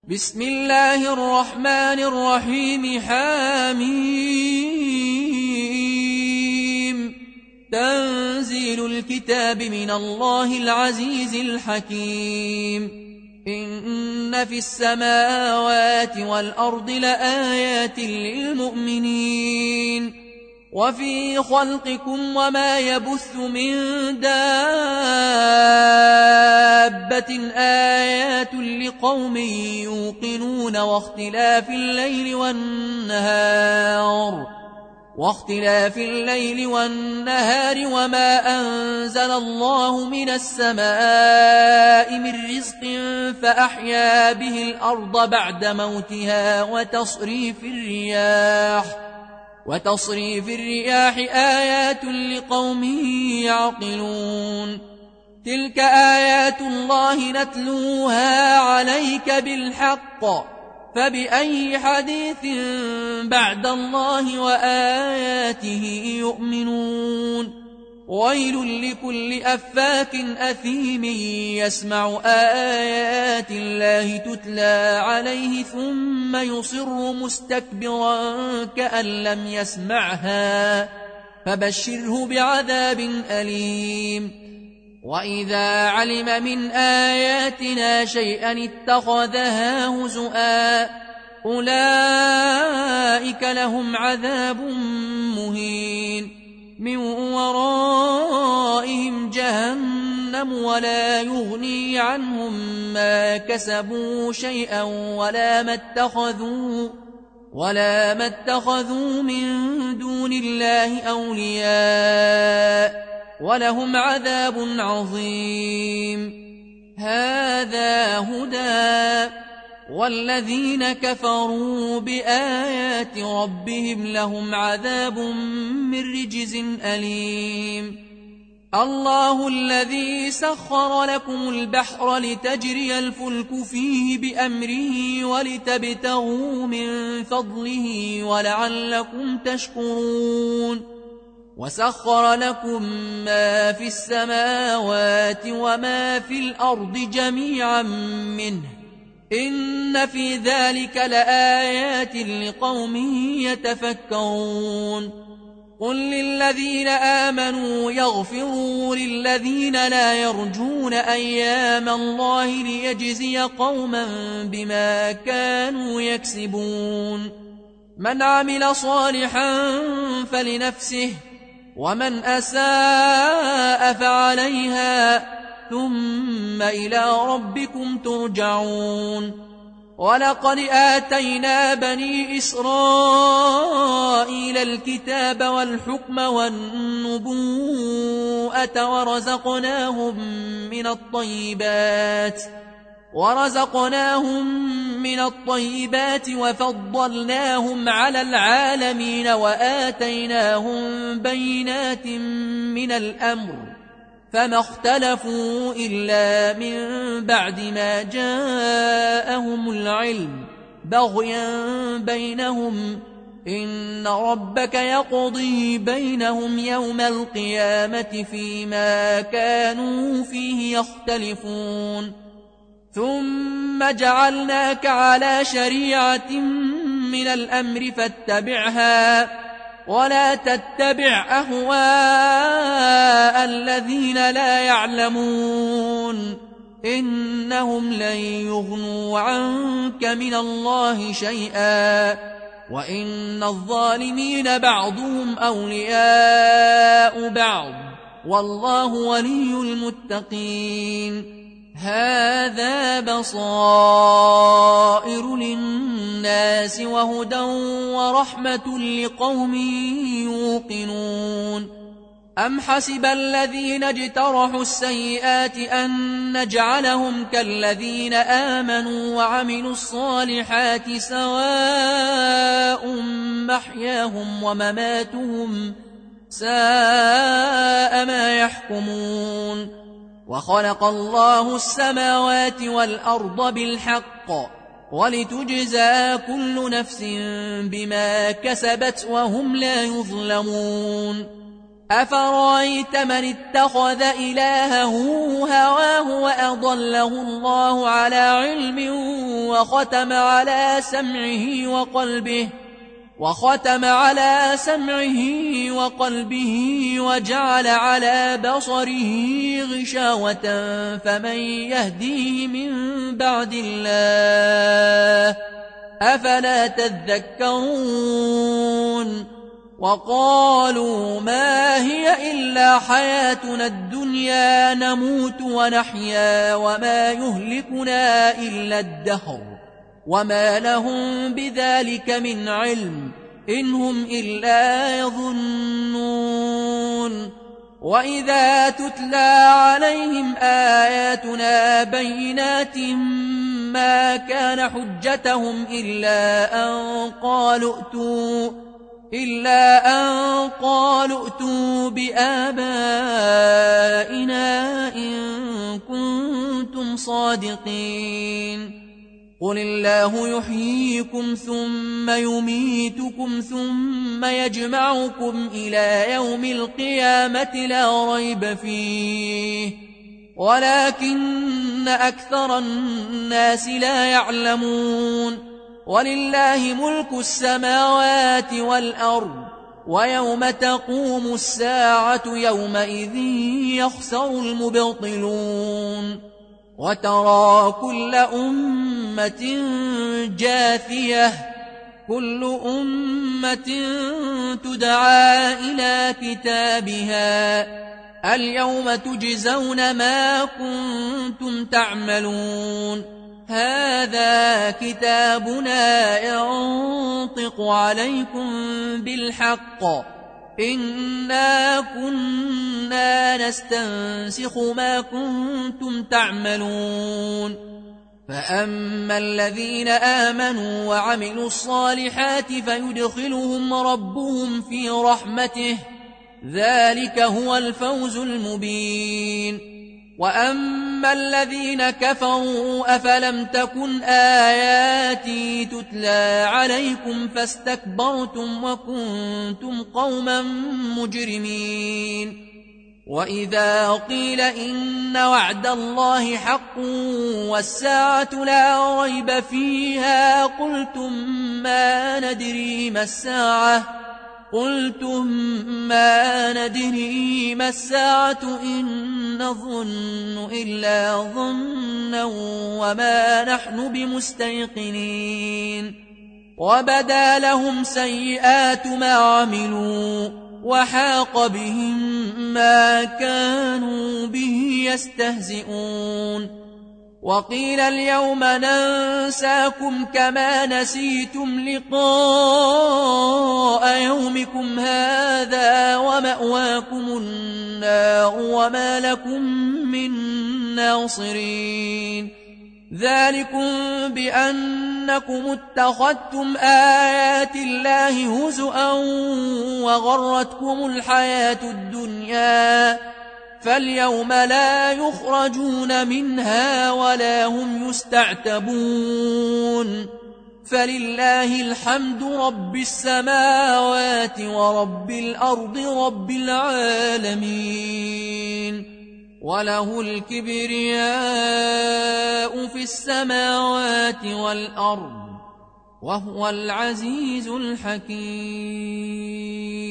بسم الله الرحمن الرحيم حميم تنزيل الكتاب من الله العزيز الحكيم إن في السماوات والأرض لآيات للمؤمنين وفي خلقكم وما يبث من دابة آيات لقوم يوقنون واختلاف الليل والنهار وما أنزل الله من السماء من رزق فأحيا به الأرض بعد موتها وتصريف الرياح آيات لقوم يعقلون تلك آيات الله نتلوها عليك بالحق فبأي حديث بعد الله وآياته يؤمنون ويل لكل أفاك أثيم يسمع آيات الله تتلى عليه ثم يصر مستكبرا كأن لم يسمعها فبشره بعذاب أليم وإذا علم من آياتنا شيئا اتخذها هزؤا أولئك لهم عذاب مهين من ورائهم جهنم ولا يغني عنهم ما كسبوا شيئا ولا ما اتخذوا من دون الله أولياء ولهم عذاب عظيم هذا هدى والذين كفروا بآيات ربهم لهم عذاب من رجز أليم الله الذي سخر لكم البحر لتجري الفلك فيه بأمره ولتبتغوا من فضله ولعلكم تشكرون وسخر لكم ما في السماوات وما في الأرض جميعا منه إن في ذلك لآيات لقوم يتفكرون قل للذين آمنوا يغفروا للذين لا يرجون أيام الله ليجزي قوما بما كانوا يكسبون من عمل صالحا فلنفسه ومن أساء فعليها ثم إلى ربكم ترجعون ولقد آتينا بني إسرائيل الكتاب والحكم والنبوءة ورزقناهم من الطيبات وفضلناهم على العالمين وآتيناهم بينات من الأمر فما اختلفوا إلا من بعد ما جاءهم العلم بغيا بينهم إن ربك يقضي بينهم يوم القيامة فيما كانوا فيه يختلفون ثم جعلناك على شريعة من الأمر فاتبعها ولا تتبع أهواء الذين لا يعلمون إنهم لن يغنوا عنك من الله شيئا وإن الظالمين بعضهم أولياء بعض والله ولي المتقين هذا بصائر للناس وهدى ورحمة لقوم يوقنون أم حسب الذين اجترحوا السيئات أن نجعلهم كالذين آمنوا وعملوا الصالحات سواء محياهم ومماتهم ساء ما يحكمون وخلق الله السماوات والأرض بالحق ولتجزى كل نفس بما كسبت وهم لا يظلمون أفرأيت من اتخذ إلهه هواه وأضله الله على علم وختم على سمعه وقلبه وجعل على بصره غشاوة فمن يهديه من بعد الله أفلا تذكرون وقالوا ما هي إلا حياتنا الدنيا نموت ونحيا وما يهلكنا إلا الدهر وما لهم بذلك من علم إن هم إلا يظنون وإذا تتلى عليهم آياتنا بينات ما كان حجتهم إلا أن قالوا ائتوا بآبائنا إن كنتم صادقين قل الله يحييكم ثم يميتكم ثم يجمعكم إلى يوم القيامة لا ريب فيه ولكن أكثر الناس لا يعلمون ولله ملك السماوات والأرض ويوم تقوم الساعة يومئذ يخسر المبطلون وترى كل أمة جاثية كل أمة تدعى إلى كتابها اليوم تجزون ما كنتم تعملون هذا كتابنا ينطق عليكم بالحق إنا كنا نستنسخ ما كنتم تعملون فأما الذين آمنوا وعملوا الصالحات فيدخلهم ربهم في رحمته ذلك هو الفوز المبين وأما الذين كفروا أفلم تكن آياتي تتلى عليكم فاستكبرتم وكنتم قوما مجرمين وإذا قيل إن وعد الله حق والساعة لا ريب فيها قلتم ما ندري ما الساعة إن نظن إلا ظنا وما نحن بمستيقنين وبدا لهم سيئات ما عملوا وحاق بهم ما كانوا به يستهزئون وقيل اليوم ننساكم كما نسيتم لقاء يومكم هذا ومأواكم النار وما لكم من ناصرين ذلكم بأنكم اتخذتم آيات الله هزؤا وغرتكم الحياة الدنيا فاليوم لا يخرجون منها ولا هم يستعتبون فلله الحمد رب السماوات ورب الأرض رب العالمين وله الكبرياء في السماوات والأرض وهو العزيز الحكيم